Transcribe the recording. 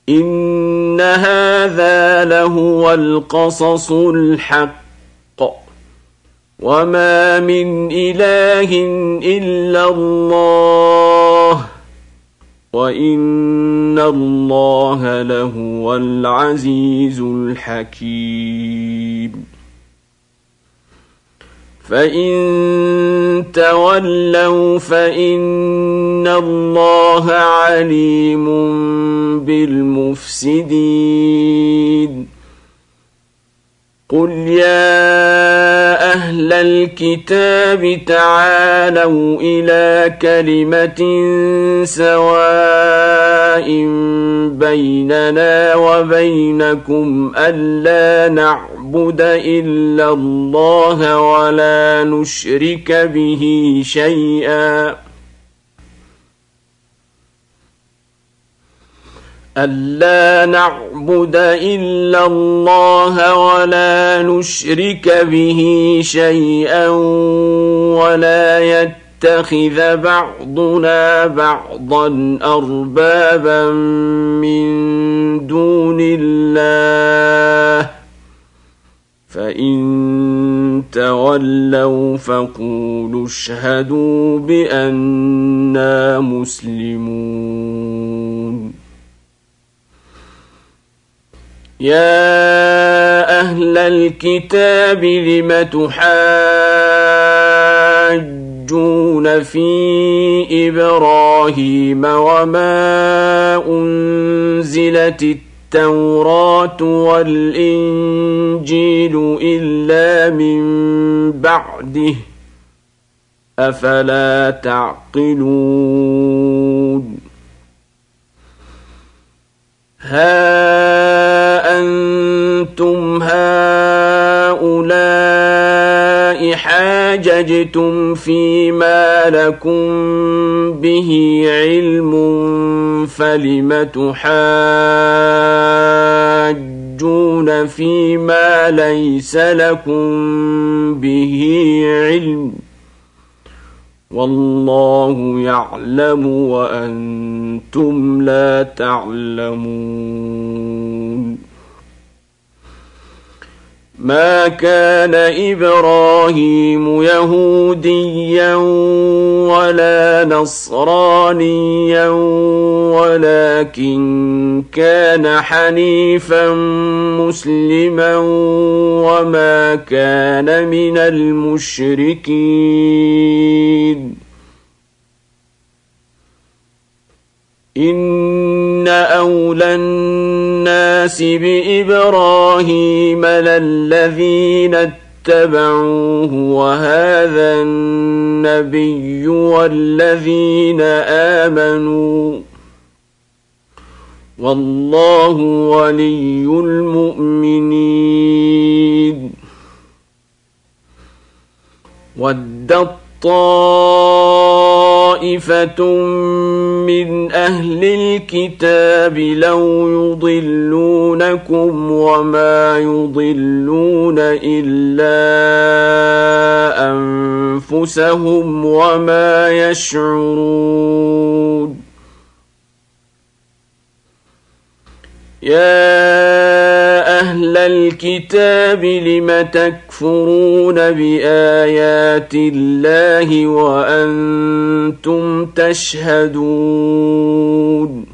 إن هذا لهو القصص الحق وما من إله إلا الله وإن الله لهو العزيز الحكيم فإن تولوا فإن الله عليم بالمفسدين قل يا أهل الكتاب تعالوا إلى كلمة سواء بيننا وبينكم ألا نعبد إلا الله ولا نشرك به شيئا ألا نعبد إلا الله ولا نشرك به شيئا ولا يتخذ بعضنا بعضا أربابا من دون الله فإن تولوا فقولوا اشهدوا بأننا مسلمون يا أهل الكتاب لم تحاجون في إبراهيم وما أنزلت التوراة والإنجيل إلا من بعده أفلا تعقلون ها أنتم هؤلاء حاججتم فيما لكم به علم فلم تحاجون فيما ليس لكم به علم والله يعلم وأنتم لا تعلمون ما كان إبراهيم يهوديا ولا نصرانيا ولكن كان حنيفا مسلما وما كان من المشركين إن أولى الناس بإبراهيم للذين اتبعوه وهذا النبي والذين آمنوا والله ولي المؤمنين ودت طائفة من أهل الكتاب لو يضلونكم وما يضلون إلا أنفسهم وما يشعرون يا أهل الكتاب لم تكفرون بآيات الله وأنتم تشهدون